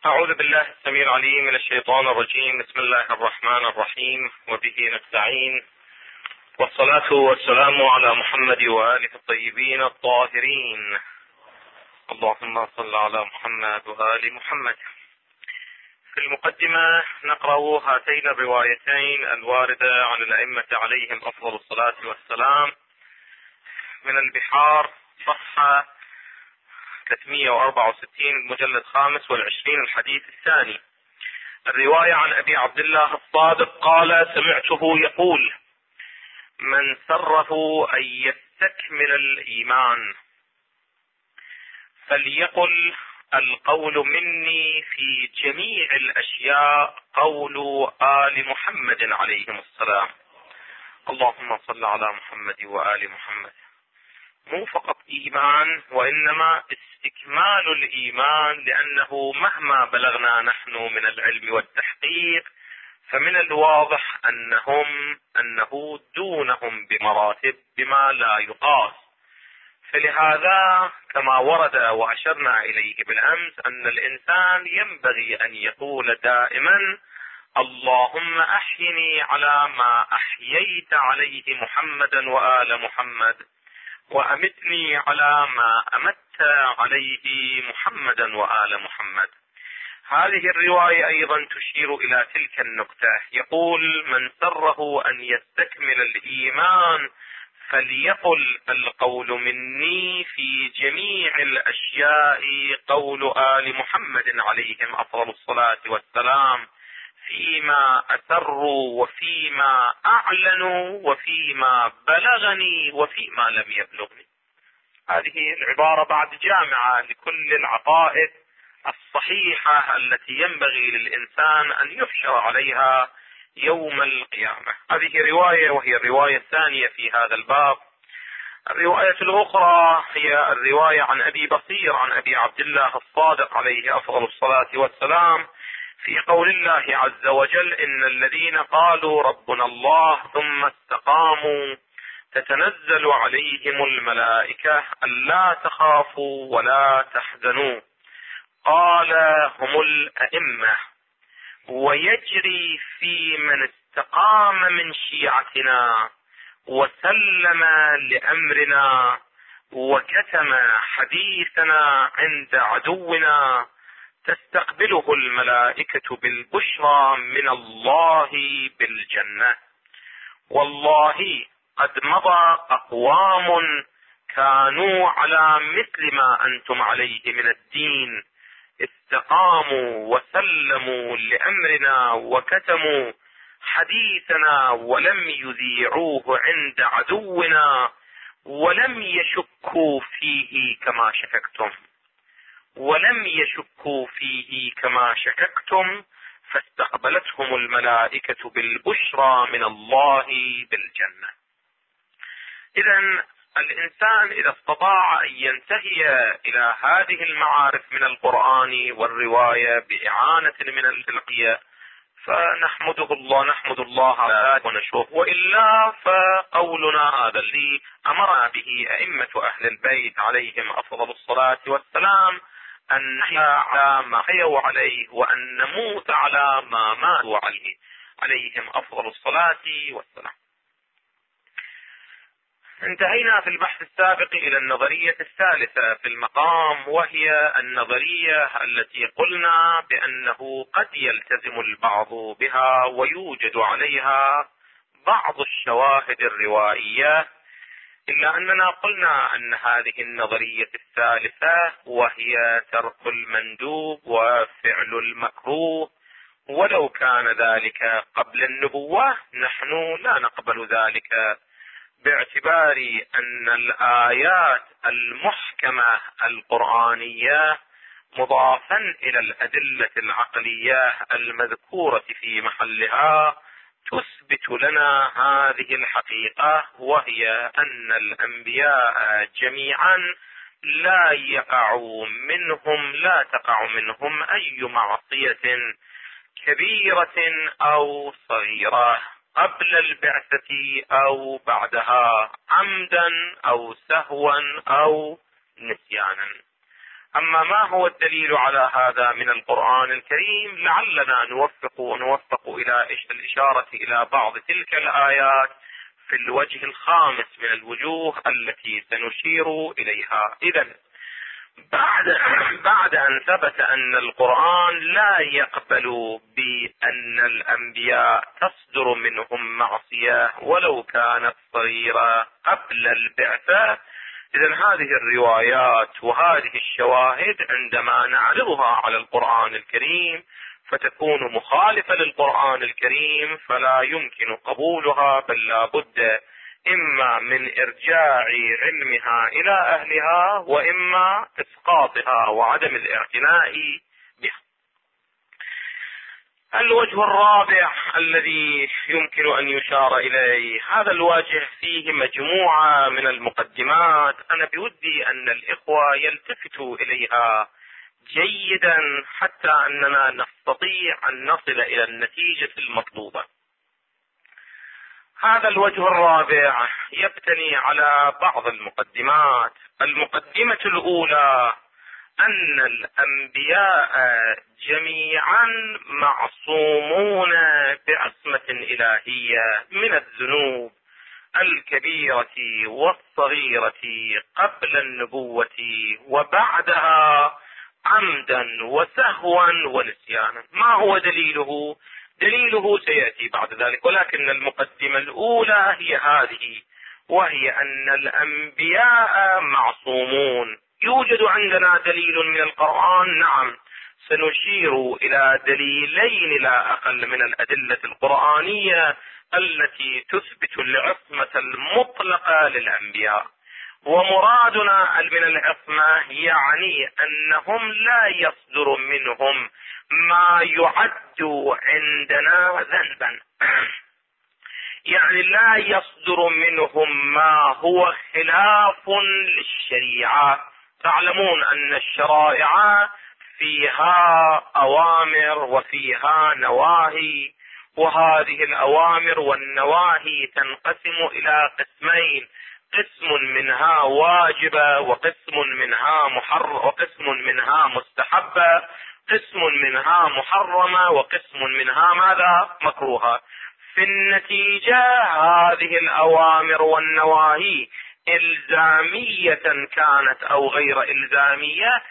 أعوذ بالله السميع العليم من الشيطان الرجيم. بسم الله الرحمن الرحيم، وبه نستعين، والصلاة والسلام على محمد وآله الطيبين الطاهرين. اللهم صل على محمد وآل محمد. في المقدمة نقرأ هاتين الروايتين الواردة عن الأئمة عليهم أفضل الصلاة والسلام من البحار، صفحة 364 المجلد 25 الحديث الثاني. الرواية عن أبي عبد الله الصادق قال: سمعته يقول: من سره أن يستكمل الإيمان فليقل القول مني في جميع الأشياء قول آل محمد عليهم السلام. اللهم صل على محمد وآل محمد. مو فقط إيمان، وإنما استكمال الإيمان، لأنه مهما بلغنا نحن من العلم والتحقيق فمن الواضح أنه دونهم بمراتب بما لا يقاس. فلهذا كما ورد وأشرنا إليه بالأمس أن الإنسان ينبغي أن يقول دائما: اللهم أحيني على ما أحييت عليه محمدا وآل محمد، وأمتني على ما أمت عليه محمدا وآل محمد. هذه الرواية أيضا تشير إلى تلك النقطة. يقول: من سره أن يستكمل الإيمان فليقل القول مني في جميع الأشياء قول آل محمد عليهم أفضل الصلاة والسلام، فيما أسروا وفيما أعلنوا وفيما بلغني وفيما لم يبلغني. هذه العبارة بعد جامعة لكل العقائد الصحيحة التي ينبغي للإنسان أن يحشر عليها يوم القيامة. هذه رواية، وهي الرواية الثانية في هذا الباب. الرواية الأخرى هي الرواية عن أبي بصير عن أبي عبد الله الصادق عليه أفضل الصلاة والسلام في قول الله عز وجل: إن الذين قالوا ربنا الله ثم استقاموا تتنزل عليهم الملائكة ألا تخافوا ولا تحزنوا. قال: هم الأئمة. ويجري في من استقام من شيعتنا وسلم لأمرنا وكتم حديثنا عند عدونا تستقبله الملائكة بالبشرى من الله بالجنة. والله قد مضى أقوام كانوا على مثل ما أنتم عليه من الدين، استقاموا وسلموا لأمرنا وكتموا حديثنا ولم يذيعوه عند عدونا ولم يشكوا فيه كما شككتم فاستقبلتهم الملائكة بالبشرى من الله بالجنة. إذن الإنسان إذا استطاع أن ينتهي إلى هذه المعارف من القرآن والرواية بإعانة من الفقه فنحمد الله على ذلك ونشكره، وإلا فقولنا هذا الذي أمر به أئمة أهل البيت عليهم أفضل الصلاة والسلام، أن نحيا على ما حيوا عليه وأن نموت على ما ماتوا عليه عليهم أفضل الصلاة والسلام. انتهينا في البحث السابق إلى النظرية الثالثة في المقام، وهي النظرية التي قلنا بأنه قد يلتزم البعض بها ويوجد عليها بعض الشواهد الروائية، إلا أننا قلنا أن هذه النظرية الثالثة وهي ترك المندوب وفعل المكروه، ولو كان ذلك قبل النبوة نحن لا نقبل ذلك، باعتبار أن الآيات المحكمة القرآنية مضافا إلى الأدلة العقلية المذكورة في محلها تثبت لنا هذه الحقيقة، وهي أن الأنبياء جميعا لا تقع منهم أي معصية كبيرة أو صغيرة قبل البعثة أو بعدها، عمدا أو سهوا أو نسيانا. أما ما هو الدليل على هذا من القرآن الكريم؟ لعلنا نوفق إلى الإشارة إلى بعض تلك الآيات في الوجه الخامس من الوجوه التي سنشير إليها. إذن بعد أن ثبت أن القرآن لا يقبل بأن الأنبياء تصدر منهم معصية ولو كانت صغيرة قبل البعثة، إذن هذه الروايات وهذه الشواهد عندما نعرضها على القرآن الكريم فتكون مخالفة للقرآن الكريم، فلا يمكن قبولها، بل لا بد إما من إرجاع علمها إلى أهلها وإما إسقاطها وعدم الاعتناء بها. الوجه الرابع الذي يمكن أن يشار إليه، هذا الوجه فيه مجموعة من المقدمات أنا بودي أن الإخوة يلتفتوا إليها جيدا حتى أننا نستطيع أن نصل إلى النتيجة المطلوبة. هذا الوجه الرابع يبتني على بعض المقدمات. المقدمة الأولى أن الأنبياء جميعا معصومون بعصمة إلهية من الذنوب الكبيرة والصغيرة قبل النبوة وبعدها عمدا وسهوا ونسيانا. ما هو دليله؟ دليله سيأتي بعد ذلك، ولكن المقدمة الأولى هي هذه، وهي أن الأنبياء معصومون. يوجد عندنا دليل من القرآن؟ نعم، سنشير إلى دليلين لا أقل من الأدلة القرآنية التي تثبت العصمة المطلقة للأنبياء. ومرادنا من العصمة يعني أنهم لا يصدر منهم ما يعد عندنا ذنبا، يعني لا يصدر منهم ما هو خلاف للشريعة. تعلمون أن الشرائع فيها أوامر وفيها نواهي، وهذه الأوامر والنواهي تنقسم إلى قسمين، قسم منها واجبة وقسم منها وقسم منها مستحبة، قسم منها محرمة وقسم منها ماذا؟ مكروهة. في النتيجة هذه الأوامر والنواهي إلزامية كانت أو غير إلزامية،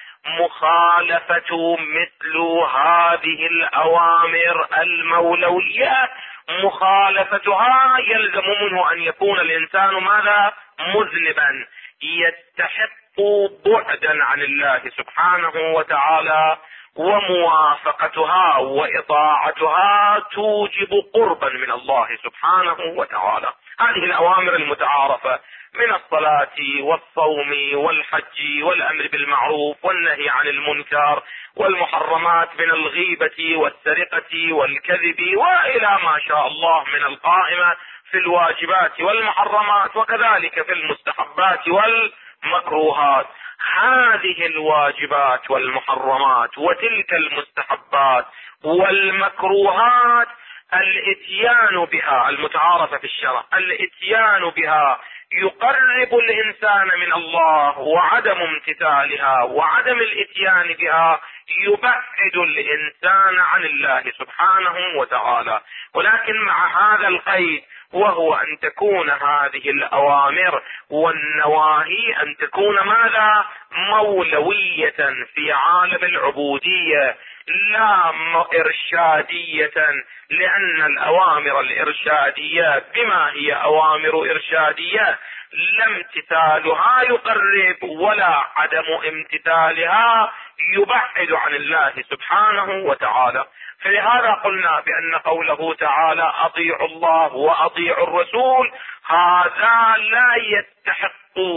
مخالفة مثل هذه الأوامر المولوية مخالفتها يلزم منه أن يكون الإنسان ماذا؟ مذنبا، يستحق بعدا عن الله سبحانه وتعالى، وموافقتها وإطاعتها توجب قربا من الله سبحانه وتعالى. هذه الأوامر المتعارفة من الصلاة والصوم والحج والأمر بالمعروف والنهي عن المنكر، والمحرمات من الغيبة والسرقة والكذب، وإلى ما شاء الله من القائمة في الواجبات والمحرمات، وكذلك في المستحبات والمكروهات. هذه الواجبات والمحرمات وتلك المستحبات والمكروهات الاتيان بها المتعارفة في الشرع، الاتيان بها يقرب الإنسان من الله، وعدم امتثالها وعدم الاتيان بها يبعد الإنسان عن الله سبحانه وتعالى. ولكن مع هذا القيد، وهو أن تكون هذه الأوامر والنواهي أن تكون ماذا؟ مولوية في عالم العبودية لا إرشادية، لأن الأوامر الإرشادية بما هي أوامر إرشادية لا امتثالها يقرب ولا عدم امتثالها يبعد عن الله سبحانه وتعالى. فلهذا قلنا بأن قوله تعالى أطيعوا الله وأطيعوا الرسول هذا لا يستحق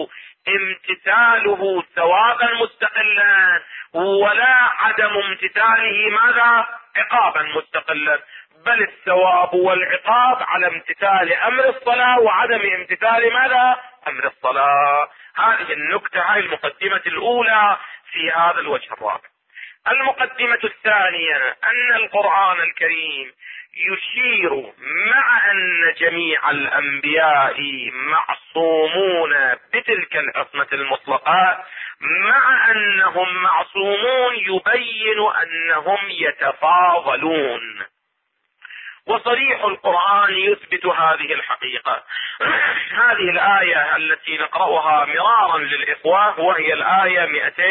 امتثاله ثوابا مستقلا، ولا عدم امتثاله ماذا؟ عقابا مستقلا، بل الثواب والعقاب على امتثال أمر الصلاة وعدم امتثال ماذا؟ أمر الصلاة. هذه النكتة، هذه المقدمة الأولى في هذا الوجه الرابع. المقدمة الثانية أن القرآن الكريم يشير مع أن جميع الأنبياء معصومون بتلك العصمة المطلقة، مع انهم معصومون يبين انهم يتفاضلون. وصريح القرآن يثبت هذه الحقيقة. هذه الآية التي نقرأها مرارا للإخوة وهي الآية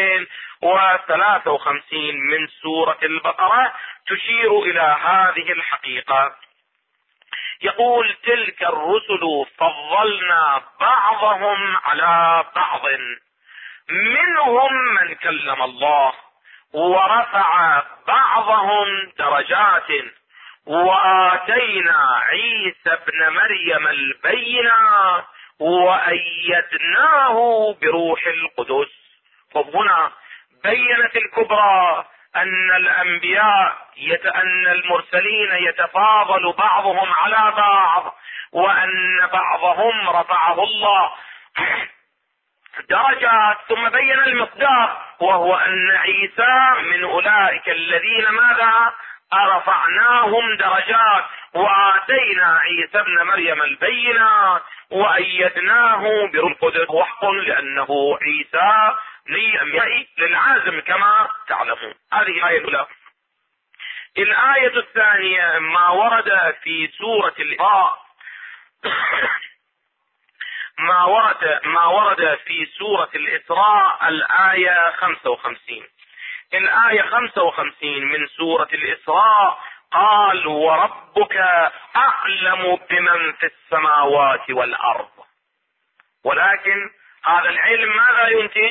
253 من سورة البقرة تشير إلى هذه الحقيقة. يقول: تلك الرسل فضلنا بعضهم على بعض منهم من كلم الله ورفع بعضهم درجات وآتينا عيسى ابن مريم البينات وأيدناه بروح القدس. فهنا بينت الكبرى أن الأنبياء أن المرسلين يتفاضل بعضهم على بعض، وأن بعضهم رفعه الله درجات، ثم بين المقدار وهو أن عيسى من أولئك الذين ماذا؟ رفعناهم درجات وآتينا عيسى ابن مريم البينات وأيدناه بروح القدس وحق لأنه عيسى للعازم كما تعلمون. هذه الآية الأولى. الآية الثانية ما ورد في سورة الإسراء ما ورد في سورة الإسراء الآية 55. الآية 55 من سورة الإسراء قال: وربك أعلم بمن في السماوات والأرض. ولكن هذا العلم ماذا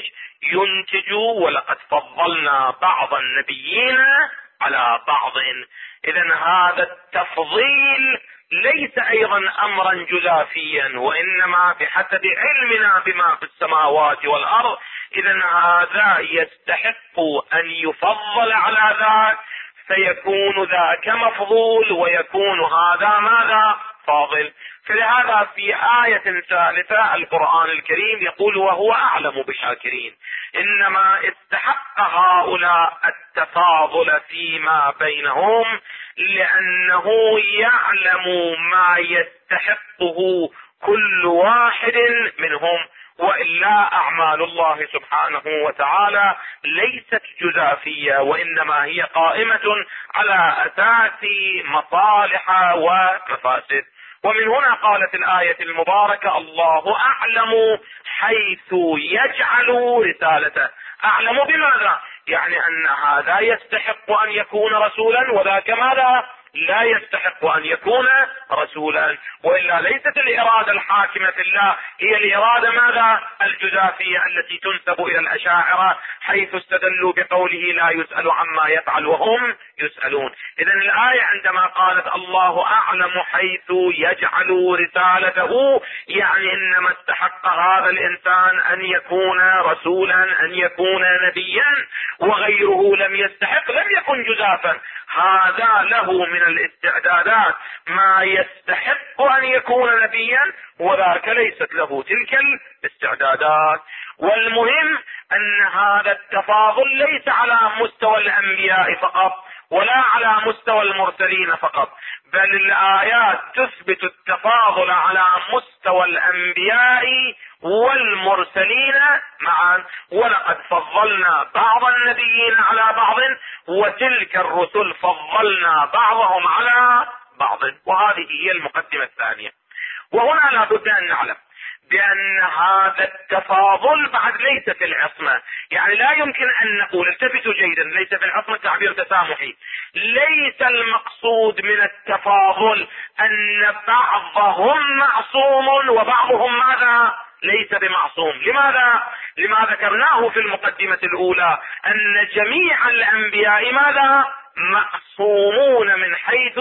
ينتج ولقد فضلنا بعض النبيين على بعض. إذن هذا التفضيل ليس أيضا أمرا جزافيا، وإنما بحسب علمنا بما في السماوات والأرض. إذن هذا يستحق أن يفضل على ذاك، فيكون ذاك مفضول ويكون هذا ماذا؟ فاضل. فلهذا في آية ثالثة القرآن الكريم يقول: وهو أعلم بالشاكرين. إنما استحق هؤلاء التفاضل فيما بينهم لأنه يعلم ما يستحقه كل واحد منهم، وإلا أعمال الله سبحانه وتعالى ليست جزافية، وإنما هي قائمة على أساس مصالح ومفاسد. ومن هنا قالت الآية المباركة: الله أعلم حيث يجعل رسالته. أعلم بماذا؟ يعني أن هذا يستحق أن يكون رسولا وذاك ماذا؟ لا يستحق أن يكون رسولا. وإلا ليست الإرادة الحاكمة في الله هي الإرادة ماذا؟ الجزافية التي تنسب إلى الأشاعرة، حيث استدلوا بقوله: لا يسأل عما يفعل وهم يسألون. إذن الآية عندما قالت الله أعلم حيث يجعل رسالته، يعني إنما استحق هذا الإنسان أن يكون رسولا، أن يكون نبيا، وغيره لم يستحق، لم يكن جزافا. هذا له من الاستعدادات ما يستحق أن يكون نبيا، وذاك ليست له تلك الاستعدادات. والمهم أن هذا التفاضل ليس على مستوى الأنبياء فقط ولا على مستوى المرسلين فقط، بل الآيات تثبت التفاضل على مستوى الأنبياء والمرسلين معا. ولقد فضلنا بعض النبيين على بعض وتلك الرسل فضلنا بعضهم على بعض. وهذه هي المقدمة الثانية. وهنا لا بد أن نعلم بأن هذا التفاضل بعد ليس في العصمة. يعني لا يمكن أن نقول، التفتوا جيدا، ليس في العصمة تعبير تسامحي. ليس المقصود من التفاضل أن بعضهم معصوم وبعضهم ماذا؟ ليس بمعصوم. لماذا؟ لما ذكرناه في المقدمة الأولى أن جميع الأنبياء ماذا؟ معصومون من حيث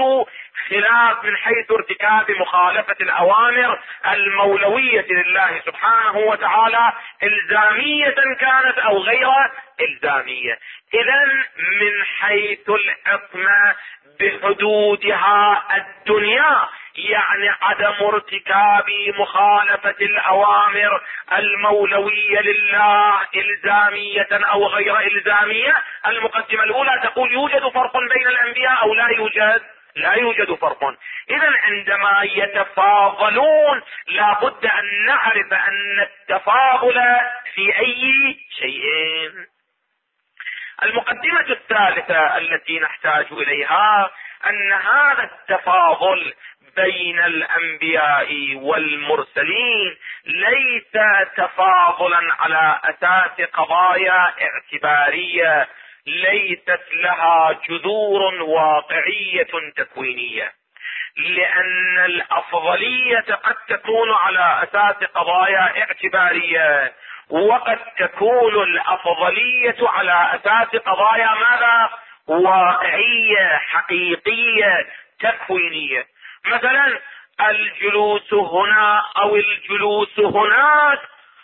ارتكاب مخالفة الأوامر المولوية لله سبحانه وتعالى، إلزامية كانت أو غير إلزامية. إذن من حيث العصمة بحدودها الدنيا، يعني عدم ارتكاب مخالفة الأوامر المولوية لله إلزامية أو غير إلزامية. المقدمة الأولى تقول: يوجد فرق بين الأنبياء أو لا يوجد؟ لا يوجد فرق. إذا عندما يتفاضلون لابد أن نعرف أن التفاضل في أي شيئين. المقدمة الثالثة التي نحتاج إليها أن هذا التفاضل بين الأنبياء والمرسلين ليس تفاضلا على أساس قضايا اعتبارية ليست لها جذور واقعية تكوينية، لأن الأفضلية قد تكون على أساس قضايا اعتبارية، وقد تكون الأفضلية على أساس قضايا ماذا؟ واقعية حقيقية تكوينية. مثلا الجلوس هنا أو الجلوس هناك،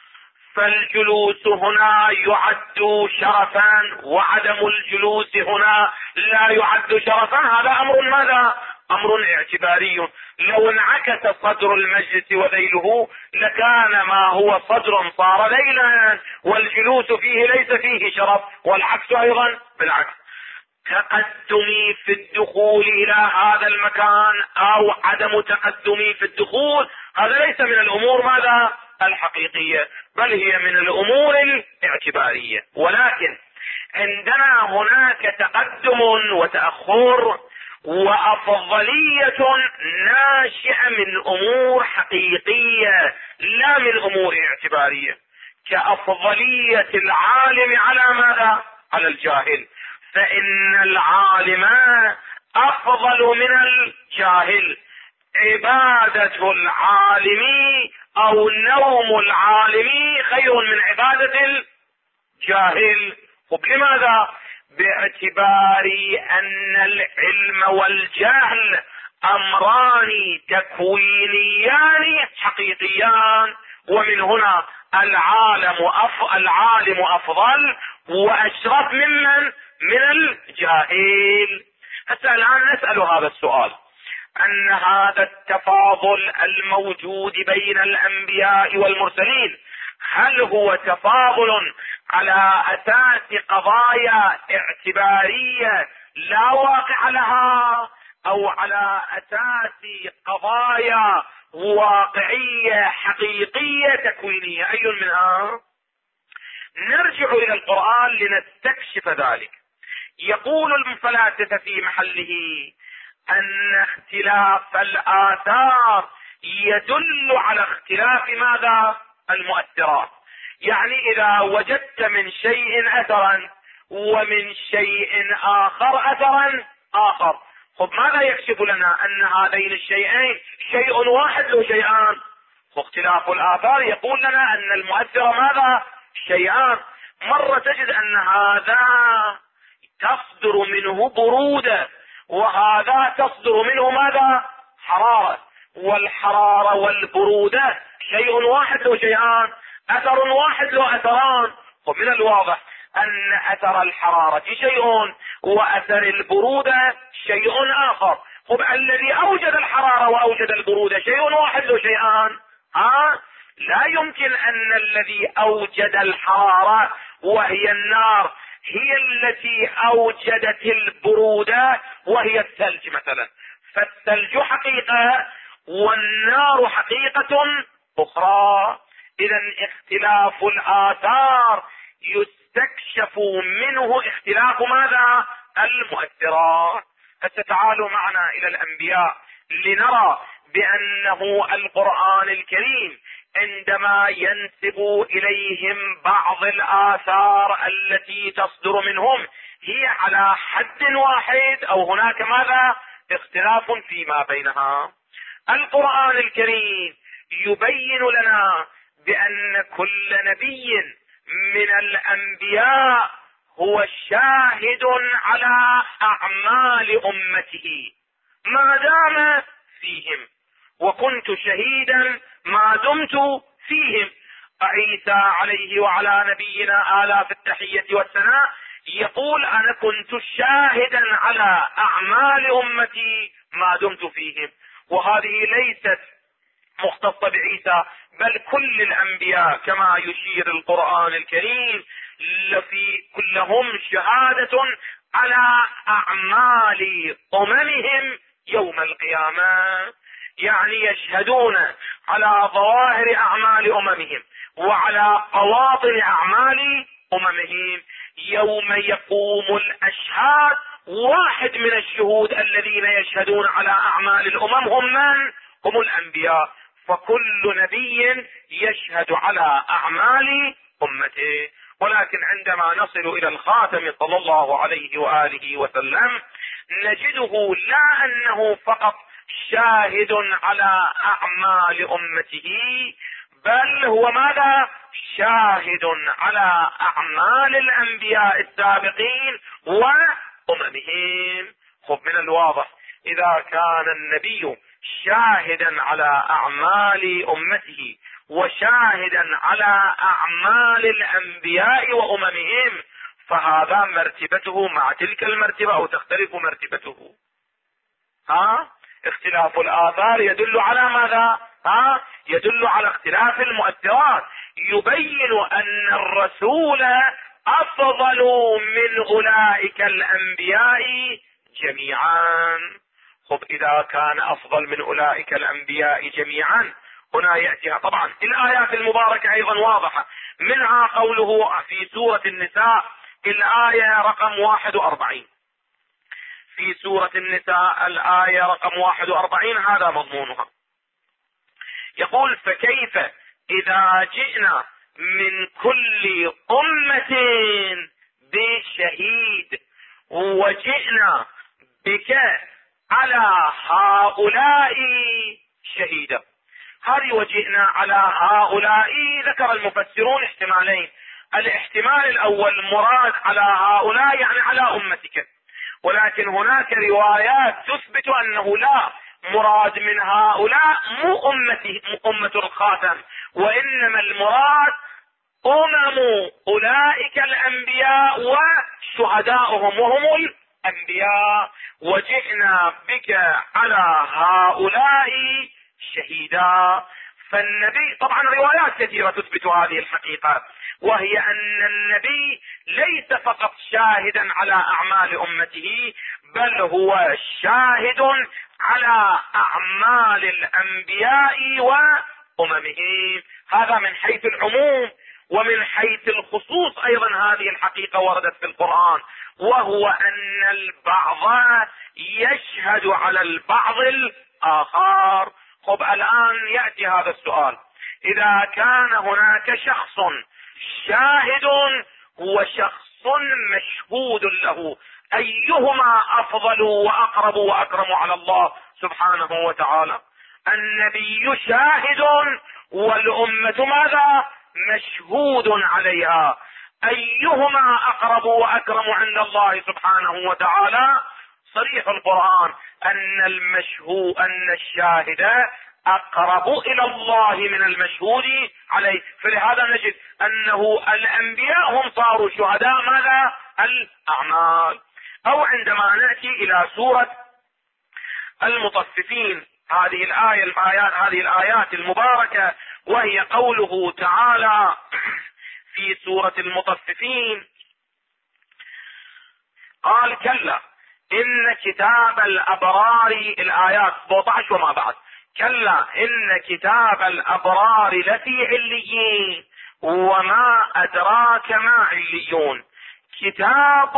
فالجلوس هنا يعد شرفا وعدم الجلوس هنا لا يعد شرفا. هذا أمر ماذا؟ أمر اعتباري. لو انعكس صدر المجلس وذيله لكان ما هو صدر صار ذيلا، والجلوس فيه ليس فيه شرف، والعكس أيضا بالعكس. تقدمي في الدخول إلى هذا المكان أو عدم تقدمي في الدخول هذا ليس من الأمور ماذا؟ الحقيقية، بل هي من الأمور الاعتبارية. ولكن عندنا هناك تقدم وتأخر وأفضلية ناشئة من أمور حقيقية لا من أمور اعتبارية، كأفضلية العالم على ماذا؟ على الجاهل، فإن العالم أفضل من الجاهل. عبادة العالم أو نوم العالم خير من عبادة الجاهل. لماذا؟ باعتبار أن العلم والجهل أمران تكوينيان حقيقيان، ومن هنا العالم أفضل وأشرف من الجاهل. حتى الآن نسأل هذا السؤال، أن هذا التفاضل الموجود بين الأنبياء والمرسلين هل هو تفاضل على أساس قضايا اعتبارية لا واقع لها، أو على أساس قضايا واقعية حقيقية تكوينية؟ أي منها؟ نرجع إلى القرآن لنستكشف ذلك. يقول الفلاسفة في محله أن اختلاف الآثار يدل على اختلاف ماذا؟ المؤثرات. يعني إذا وجدت من شيء أثرا ومن شيء آخر أثرا آخر، ماذا يكشف لنا؟ أن هذين الشيئين شيء واحد له شيئان. واختلاف الآثار يقول لنا أن المؤثر ماذا؟ شيئان. مرة تجد أن هذا تصدر منه برودة وهذا تصدر منه ماذا؟ حرارة. والحرارة والبرودة شيء واحد له شيئان، أثر واحد له أثران. ومن الواضح أن أثر الحرارة شيء وأثر البرودة شيء آخر. الذي أوجد الحرارة وأوجد البرودة شيء واحد له شيئان. لا يمكن أن الذي أوجد الحرارة وهي النار هي التي أوجدت البرودة وهي الثلج مثلا. فالثلج حقيقة والنار حقيقة أخرى. إذا اختلاف الآثار يستكشف منه اختلاف ماذا؟ المؤثرات. فتعالوا معنا إلى الأنبياء لنرى بأنه القرآن الكريم عندما ينسب إليهم بعض الآثار التي تصدر منهم هي على حد واحد أو هناك ماذا؟ اختلاف فيما بينها. القرآن الكريم يبين لنا بأن كل نبي من الأنبياء هو شاهد على أعمال أمته ما دام فيهم، وكنت شهيدا ما دمت فيهم. عيسى عليه وعلى نبينا آلاف التحية والثناء يقول أنا كنت شاهدا على أعمال أمتي ما دمت فيهم. وهذه ليست مختصة بعيسى بل كل الأنبياء كما يشير القرآن الكريم في كلهم شهادة على أعمال أممهم يوم القيامة، يعني يشهدون على ظواهر أعمال أممهم وعلى قواطن أعمال أممهم. يوم يقوم الأشهاد، واحد من الشهود الذين يشهدون على أعمال الأمم هم من؟ هم الأنبياء. فكل نبي يشهد على أعمال أمته. ولكن عندما نصل إلى الخاتم صلى الله عليه وآله وسلم نجده لا أنه فقط شاهد على أعمال أمته، بل هو ماذا؟ شاهد على أعمال الأنبياء السابقين وأممهم. خب من الواضح إذا كان النبي شاهدا على أعمال أمته وشاهدا على أعمال الأنبياء وأممهم، فهذا مرتبته مع تلك المرتبة أو تختلف مرتبته. اختلاف الآثار يدل على ماذا؟ يدل على اختلاف المؤثرات، يبين أن الرسول أفضل من أولئك الأنبياء جميعا. خب إذا كان أفضل من أولئك الأنبياء جميعا، هنا يأتيها طبعا الآيات المباركة أيضا واضحة، منها قوله في سورة النساء الآية رقم 41. في سورة النساء الآية رقم 41 هذا مضمونها، يقول: فكيف إذا جئنا من كل أمة بشهيد وجئنا بك على هؤلاء شهيدا. هذه وجئنا على هؤلاء ذكر المفسرون احتمالين. الاحتمال الأول مراد على هؤلاء يعني على أمتك، ولكن هناك روايات تثبت أنه لا مراد من هؤلاء مو أمة الخاتم، وإنما المراد أمم أولئك الأنبياء وشهداؤهم وهم الأنبياء. وجئنا بك على هؤلاء شهيدا. فالنبي طبعا روايات كثيرة تثبت هذه الحقيقة، وهي أن النبي ليس فقط شاهدا على أعمال أمته، بل هو شاهد على أعمال الأنبياء وأممهم. هذا من حيث العموم. ومن حيث الخصوص أيضا هذه الحقيقة وردت في القرآن، وهو أن البعض يشهد على البعض الآخر. طب الآن يأتي هذا السؤال: إذا كان هناك شخص شاهد وشخص مشهود له، أيهما أفضل وأقرب وأكرم على الله سبحانه وتعالى؟ النبي شاهد والأمة ماذا؟ مشهود عليها. أيهما أقرب وأكرم عند الله سبحانه وتعالى؟ صريح القرآن أن الشاهد أقرب إلى الله من المشهود عليه. فلهذا نجد أنه الأنبياء هم صاروا شهداء ماذا؟ الأعمال. أو عندما نأتي إلى سورة المطففين، هذه الآيات المباركة، وهي قوله تعالى في سورة المطففين: قال: كلا إن كتاب الأبرار، الآيات 17 وما بعد: كلا إن كتاب الأبرار لفي عليين وما أدراك ما عليون كتاب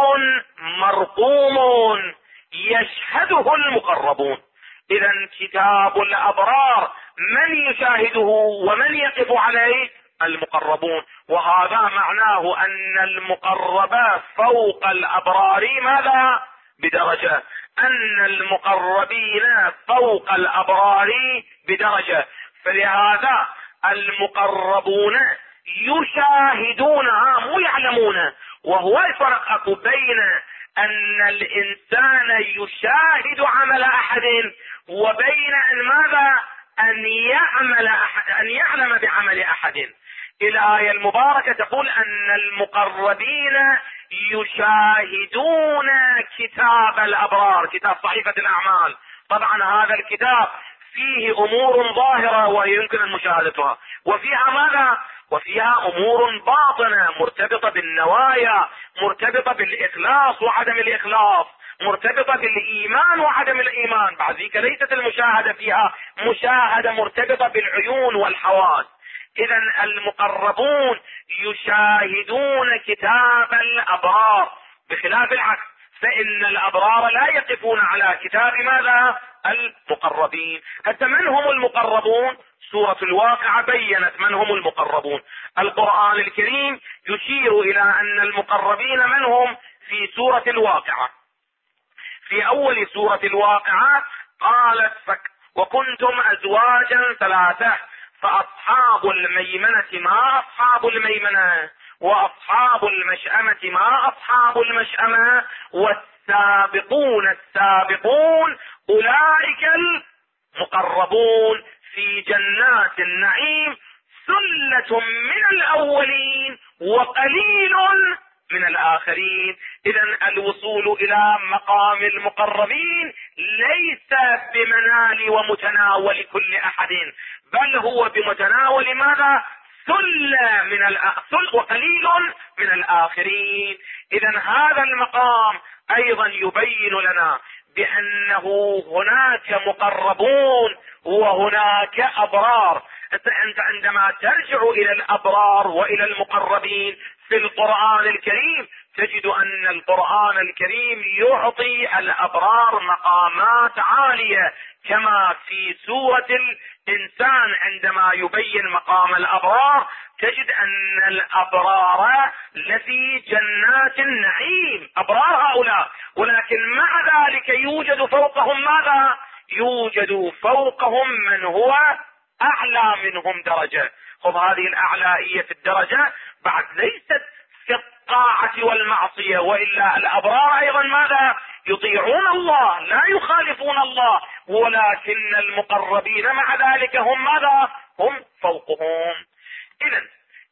مرقوم يشهده المقربون. إذا كتاب الأبرار من يشاهده ومن يقف عليه؟ المقربون. وهذا معناه أن المقرب فوق الأبرار ماذا؟ بدرجة. أن المقربين فوق الأبرار بدرجة. فلهذا المقربون يشاهدونها مو يعلمون. وهو الفرق بين أن الإنسان يشاهد عمل أحد وبين أن ماذا؟ أن يعلم بعمل أحد. الآية المباركة تقول أن المقربين يشاهدون كتاب الأبرار، كتاب صحيفة الأعمال. طبعا هذا الكتاب فيه أمور ظاهرة وهي يمكن مشاهدتها، وفيها ماذا؟ وفيها أمور باطنة مرتبطة بالنوايا، مرتبطة بالإخلاص وعدم الإخلاص. مرتبطة بالايمان وعدم الايمان، بعد ذيك ليست المشاهدة فيها مشاهدة مرتبطة بالعيون والحواس. اذا المقربون يشاهدون كتاب الابرار، بخلاف العكس فان الابرار لا يقفون على كتاب ماذا؟ المقربين. حتى من هم المقربون؟ سورة الواقعة بينت من هم المقربون. القرآن الكريم يشير الى ان المقربين من هم في سورة الواقعة. في اول سورة الواقعة قالت وكنتم ازواجا ثلاثة فاصحاب الميمنة ما اصحاب الميمنة واصحاب المشأمة ما اصحاب المشأمة والسابقون السابقون اولئك المقربون في جنات النعيم ثلة من الاولين وقليل من الاخرين. اذا الوصول الى مقام المقربين ليس بمنال ومتناول كل احد، بل هو بمتناول ماذا؟ ثلة من وقليل من الاخرين. اذا هذا المقام ايضا يبين لنا بانه هناك مقربون وهناك ابرار. انت عندما ترجع الى الابرار والى المقربين في القرآن الكريم تجد ان القرآن الكريم يعطي الابرار مقامات عالية، كما في سورة الانسان عندما يبين مقام الابرار تجد ان الابرار لفي جنات النعيم، ابرار هؤلاء، ولكن مع ذلك يوجد فوقهم ماذا؟ يوجد فوقهم من هو اعلى منهم درجة. خذ هذه الاعلائية في الدرجة بعد ليست في الطاعة والمعصية، والا الابرار ايضا ماذا؟ يطيعون الله لا يخالفون الله، ولكن المقربين مع ذلك هم ماذا؟ هم فوقهم. اذا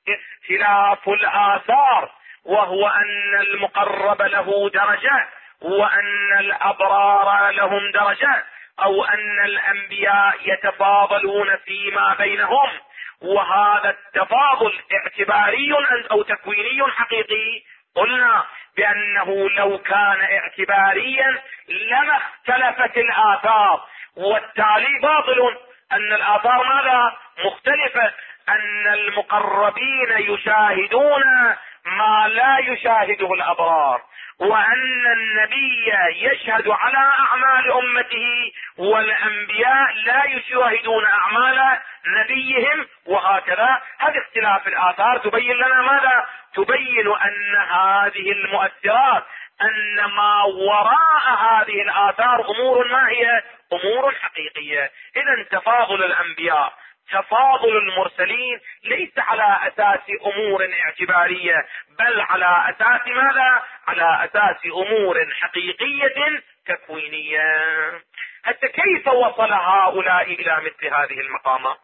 اختلاف الاثار وهو ان المقرب له درجة وان الابرار لهم درجة، او ان الانبياء يتفاضلون فيما بينهم، وهذا التفاضل اعتباري او تكويني حقيقي. قلنا بانه لو كان اعتباريا لما اختلفت الاثار، والتالي باطل ان الاثار ماذا؟ مختلفة، ان المقربين يشاهدون ما لا يشاهده الابرار، وان النبي يشهد على اعمال امته والانبياء لا يشاهدون اعمال نبيهم، وهكذا. هذا اختلاف الاثار تبين لنا ماذا؟ تبين ان هذه المؤثرات، ان ما وراء هذه الاثار امور ما هي؟ امور حقيقية. اذا تفاضل الانبياء تفاضل المرسلين ليس على اساس امور اعتبارية، بل على اساس ماذا؟ على اساس امور حقيقية تكوينية. حتى كيف وصل هؤلاء الى مثل هذه المقامات؟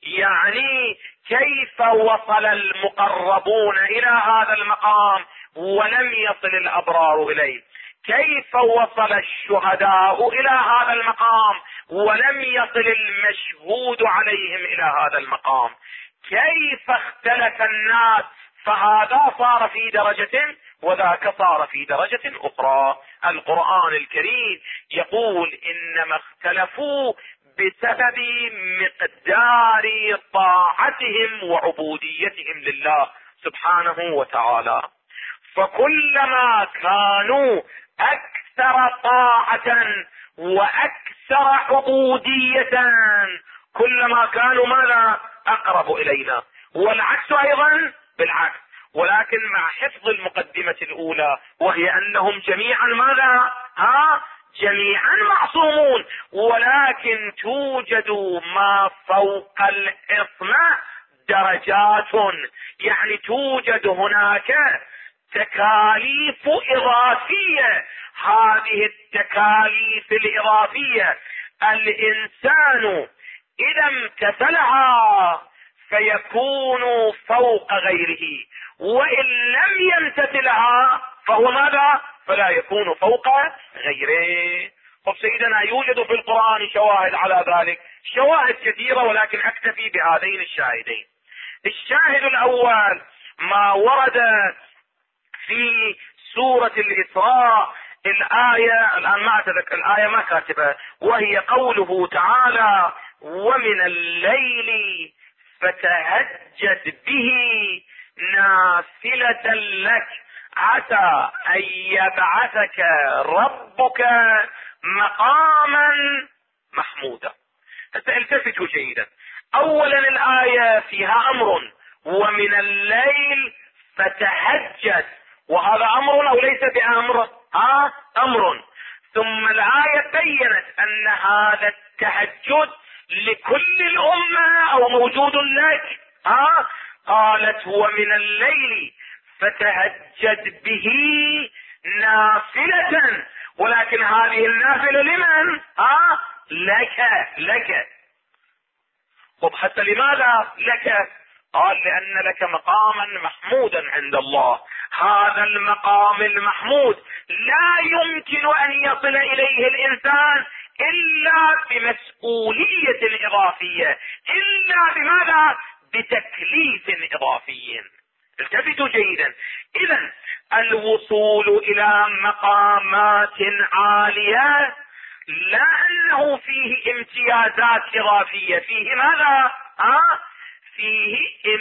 يعني كيف وصل المقربون الى هذا المقام ولم يصل الابرار اليه؟ كيف وصل الشهداء الى هذا المقام ولم يصل المشهود عليهم الى هذا المقام؟ كيف اختلف الناس فهذا صار في درجة وذاك صار في درجة اخرى؟ القرآن الكريم يقول انما اختلفوا بسبب مقدار طاعتهم وعبوديتهم لله سبحانه وتعالى. فكلما كانوا اكثر طاعة واكثر عبودية كلما كانوا ماذا؟ اقرب الينا، والعكس ايضا بالعكس، ولكن مع حفظ المقدمة الاولى وهي انهم جميعا ماذا؟ جميعا معصومون، ولكن توجد ما فوق العصمة درجات، يعني توجد هناك تكاليف اضافية. هذه التكاليف الاضافية الانسان اذا امتثلها فيكون فوق غيره، وان لم يمتثلها فهو ماذا؟ فلا يكون فوق غيره. طب سيدنا يوجد في القرآن شواهد على ذلك، شواهد كثيرة، ولكن اكتفي بهذين الشاهدين. الشاهد الاول ما ورد في سورة الإسراء الآية الآن ما أتذكر الآية، ما كاتبها، وهي قوله تعالى: ومن الليل فتهجد به نافلة لك عسى أن يبعثك ربك مقاما محمودا. فالتفتوا جيدا، أولا الآية فيها أمر: ومن الليل فتهجد، وهذا أمر أو ليس بأمر؟ أمر. ثم الآية بينت أن هذا التهجد لكل الأمة أو موجود لك. قالت: ومن الليل فتهجد به نافلة، ولكن هذه النافلة لمن؟ لك. طب حتى لماذا لك؟ قال: لأن لك مقاما محمودا عند الله. هذا المقام المحمود لا يمكن أن يصل إليه الإنسان إلا بمسؤولية إضافية، إلا بماذا؟ بتكليف إضافي. التفتوا جيدا. إذن الوصول إلى مقامات عالية لا أنه فيه امتيازات إضافية، فيه ماذا؟ فيه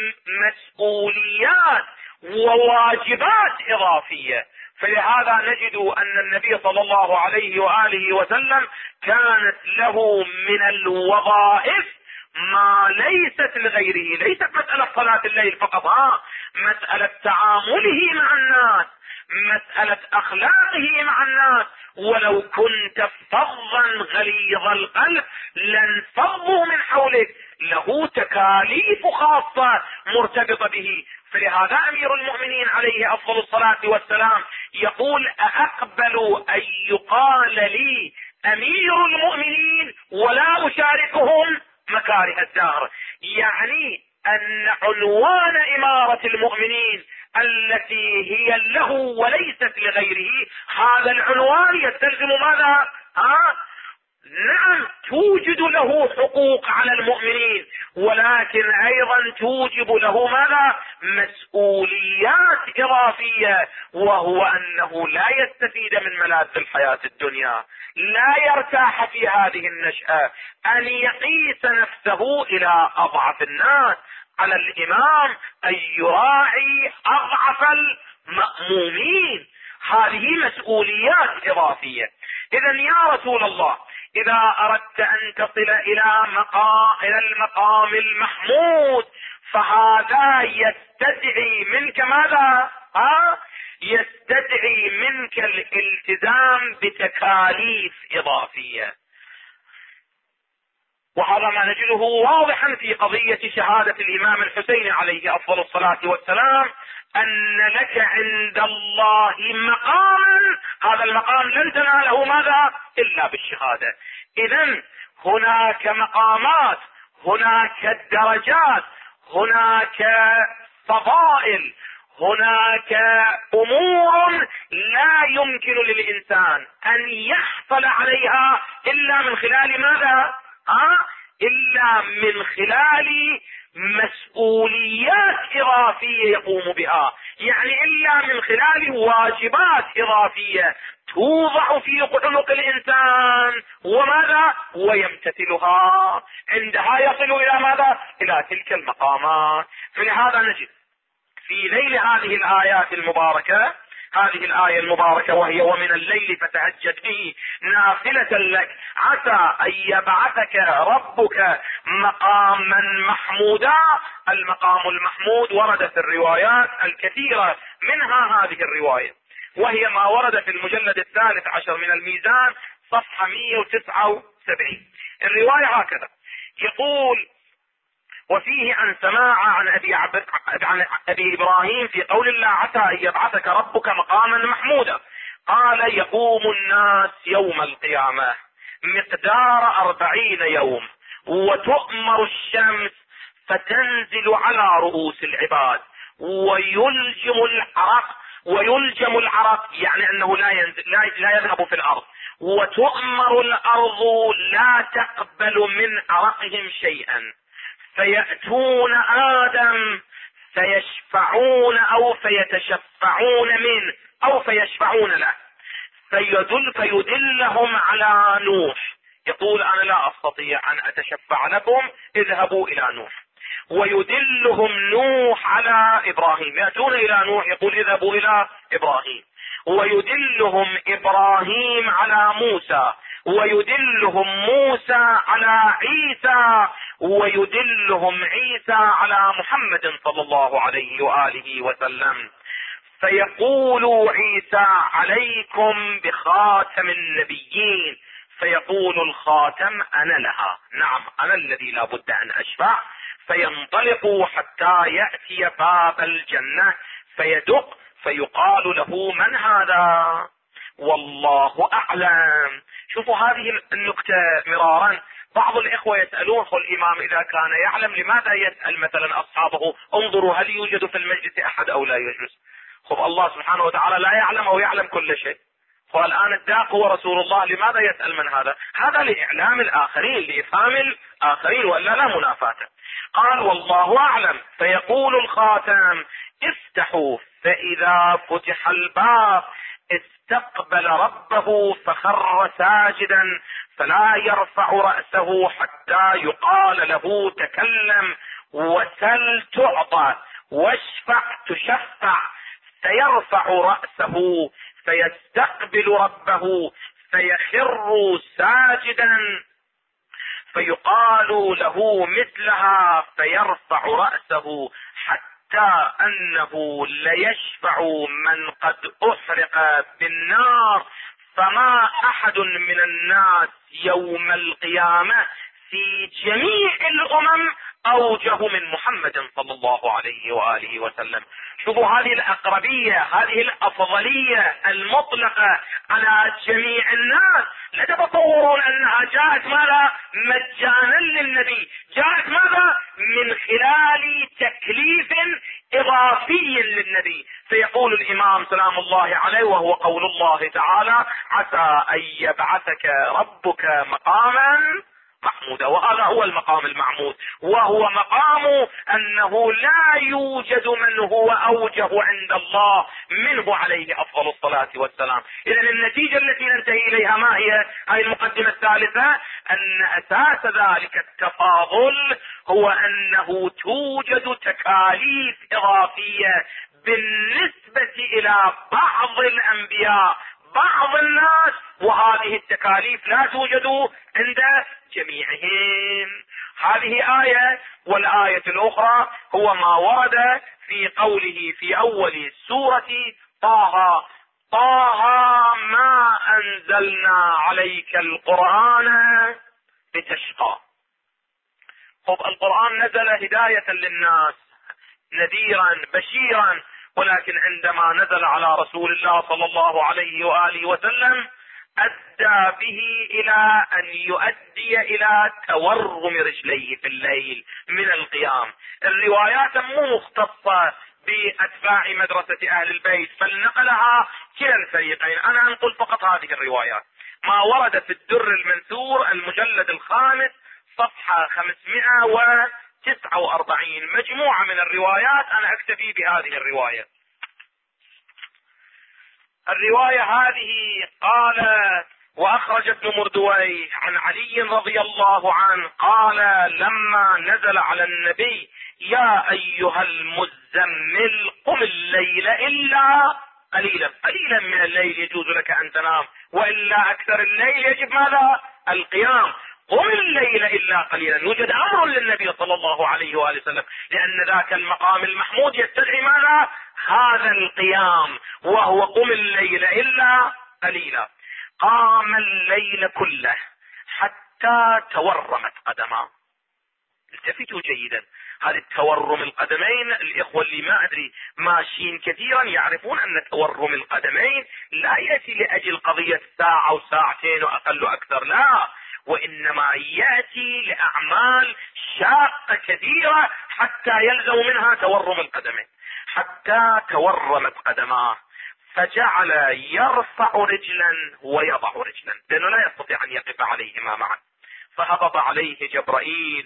مسؤوليات وواجبات إضافية. فلهذا نجد أن النبي صلى الله عليه وآله وسلم كانت له من الوظائف ما ليست لغيره. ليست مسألة صلاة الليل فقط، مسألة تعامله مع الناس، مسألة أخلاقه مع الناس. ولو كنت فظا غليظ القلب لانفضوا من حولك. له تكاليف خاصة مرتبطة به. فلهذا أمير المؤمنين عليه أفضل الصلاة والسلام يقول: أأقبل أن يقال لي أمير المؤمنين ولا أشاركهم مكاره الدهر. يعني أن عنوان إمارة المؤمنين التي هي له وليست لغيره، هذا العنوان يستلزم ماذا؟ نعم، توجد له حقوق على المؤمنين، ولكن ايضا توجب له ماذا؟ مسؤوليات اضافية، وهو انه لا يستفيد من ملاذ الحياة الدنيا، لا يرتاح في هذه النشأة، ان يقيس نفسه الى اضعف الناس. على الامام ان يراعي اضعف المأمومين. هذه مسؤوليات اضافية. اذا يا رسول الله، اذا اردت ان تصل الى المقام المحمود، فهذا يستدعي منك ماذا؟ يستدعي منك الالتزام بتكاليف اضافية. وهذا ما نجده واضحا في قضية شهادة الامام الحسين عليه افضل الصلاة والسلام، ان لك عند الله مقاما، هذا المقام لن تناله ماذا؟ الا بالشهادة. اذن هناك مقامات، هناك درجات، هناك فضائل، هناك امور لا يمكن للانسان ان يحصل عليها الا من خلال ماذا؟ الا من خلال مسؤوليات اضافية يقوم بها، يعني الا من خلال واجبات اضافية توضع في عنق الانسان وماذا؟ ويمتثلها. عندها يصل الى ماذا؟ الى تلك المقامات. فلهذا نجد في ليل هذه الآيات المباركة، هذه الآية المباركة وهي: ومن الليل فتهجد به نافلة لك عسى أن يبعثك ربك مقاما محمودا. المقام المحمود ورد في الروايات الكثيرة، منها هذه الرواية، وهي ما ورد في المجلد 13 من الميزان صفحة 179. الرواية هكذا يقول: وفيه عن سماعة عن أبي إبراهيم في قول الله: عسى أن يبعثك ربك مقاما محمودا. قال: يقوم الناس يوم القيامة مقدار 40 يوم، وتؤمر الشمس فتنزل على رؤوس العباد، ويلجم العرق، يعني أنه لا يذهب في الأرض، وتؤمر الأرض لا تقبل من عرقهم شيئا، فيأتون آدم فيشفعون أو فيتشفعون منه أو فيشفعون له، فيدلهم على نوح، يقول أنا لا أستطيع أن أتشفع لكم، اذهبوا إلى نوح. ويدلهم نوح على إبراهيم، يأتون إلى نوح يقول اذهبوا إلى إبراهيم. ويدلهم إبراهيم على موسى، ويدلهم موسى على عيسى، ويدلهم عيسى على محمد صلى الله عليه وآله وسلم. فيقول عيسى عليكم بخاتم النبيين، فيقول الخاتم أنا لها، نعم أنا الذي لا بد أن أشفع. فينطلق حتى يأتي باب الجنة فيدق، فيقال له من هذا؟ والله أعلم. شوفوا هذه النكتة مرارا. بعض الإخوة يسألون الإمام إذا كان يعلم لماذا يسأل مثلا أصحابه انظروا هل يوجد في المجلس أحد أو لا يوجد؟ الله سبحانه وتعالى لا يعلم أو يعلم كل شيء. والآن الداق هو رسول الله، لماذا يسأل من هذا؟ هذا لإعلام الآخرين، لإفهام الآخرين، وإلا لا منافاة. قال والله أعلم. فيقول الخاتم افتحوا، فإذا فتح الباب استقبل ربه فخر ساجدا، فلا يرفع رأسه حتى يقال له تكلم، وسل تعطى، واشفع تشفع. فيرفع رأسه فيستقبل ربه فيخر ساجدا، فيقال له مثلها، فيرفع رأسه حتى أنه ليشفع من قد أحرق بالنار، فما أحد من الناس يوم القيامة في جميع الأمم أوجه من محمد صلى الله عليه وآله وسلم. شوفوا هذه الأقربية، هذه الأفضلية المطلقة على جميع الناس. لا تتصورون أنها جاءت ماذا؟ مجانا للنبي، جاءت ماذا؟ من خلال تكليف إضافي للنبي. فيقول الإمام سلام الله عليه وهو قول الله تعالى عسى أن يبعثك ربك مقاما محمودا، وهذا هو المقام المعمود، وهو مقام أنه لا يوجد من هو أوجه عند الله منه عليه أفضل الصلاة والسلام. إذن النتيجة التي ننتهي إليها ما هي؟ هذه المقدمة الثالثة، أن أساس ذلك التفاضل هو أنه توجد تكاليف إضافية بالنسبة إلى بعض الأنبياء، بعض الناس، وهذه التكاليف لا توجد عند جميعهم. هذه آية. والآية الأخرى هو ما ورد في قوله في أول سورة طه: طه ما أنزلنا عليك القرآن لتشقى. القرآن نزل هداية للناس، نذيرا بشيرا، ولكن عندما نزل على رسول الله صلى الله عليه وآله وسلم أدى به إلى أن يؤدي إلى تورم رجليه في الليل من القيام. الروايات مو مختصة بأتباع مدرسة أهل البيت، فلنقلها كلا الفريقين. أنا أنقل فقط هذه الروايات. ما ورد في الدر المنثور المجلد الخامس صفحة 549، مجموعة من الروايات، أنا أكتفي بهذه الرواية. الرواية هذه قال: وأخرج ابن مردويه عن علي رضي الله عنه قال: لما نزل على النبي: يا أيها المزمل قم الليل إلا قليلا. قليلا من الليل يجوز لك أن تنام، وإلا أكثر الليل يجب ماذا؟ القيام. قم الليل إلا قليلا. يوجد أمر للنبي صلى الله عليه وآله وسلم، لأن ذاك المقام المحمود يستدعي ماذا؟ هذا القيام، وهو قم الليل إلا قليلا. قام الليل كله حتى تورمت قدماه. التفتوا جيدا، هذه التورم القدمين، الإخوة اللي ما أدري ماشيين كثيرا يعرفون أن تورم القدمين لا يأتي لأجل قضية ساعة أو ساعتين وأقل وأكثر، لا، وإنما يأتي لأعمال شاقة كثيرة حتى يلزم منها تورم القدمين. حتى تورمت قدماه فجعل يرفع رجلا ويضع رجلا، لأنه لا يستطيع أن يقف عليهما معا. فهبط عليه جبرائيل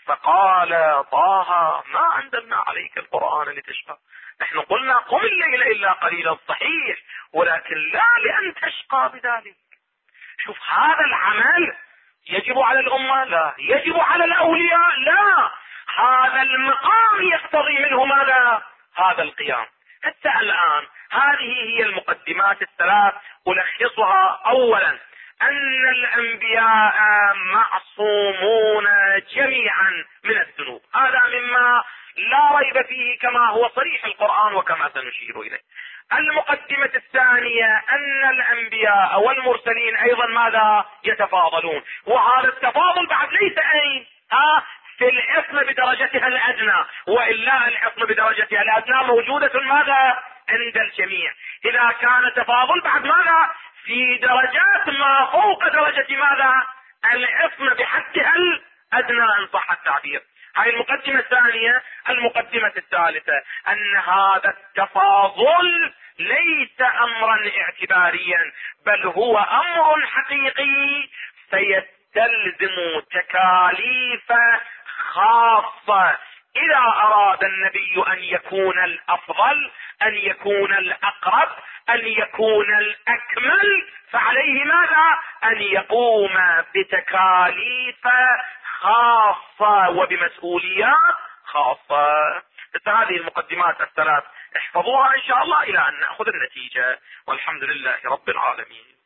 فقال طه ما أنزلنا عليك القرآن لتشقى. نحن قلنا قم الليل إلا قليلا صحيح، ولكن لا لأن تشقى بذلك. شوف هذا العمل يجب على الأمة؟ لا. يجب على الأولياء؟ لا. هذا المقام يقتضي منه ماذا؟ هذا القيام. حتى الآن هذه هي المقدمات الثلاث، ألخصها. أولا أن الأنبياء معصومون جميعا من الذنوب، هذا مما لا ريب فيه كما هو صريح القرآن وكما سنشير إليه. المقدمة الثانية أن الأنبياء والمرسلين أيضا ماذا؟ يتفاضلون، وهذا التفاضل بعد ليس أين؟ في العصمة بدرجتها الأدنى، وإلا العصمة بدرجتها الأدنى موجودة ماذا؟ عند الجميع. إذا كان تفاضل بعد ماذا؟ في درجات ما فوق درجة ماذا؟ العصمة بحدها الأدنى إن صح التعبير. هذه المقدمة الثانية. المقدمة الثالثة أن هذا التفاضل ليس أمرا اعتباريا، بل هو أمر حقيقي سيستلزم تكاليف خاصة. إذا أراد النبي أن يكون الأفضل، أن يكون الأقرب، أن يكون الأكمل، فعليه ماذا؟ أن يقوم بتكاليف خاصة وبمسؤوليات خاصة. هذه المقدمات الثلاث احفظوها إن شاء الله إلى أن نأخذ النتيجة، والحمد لله رب العالمين.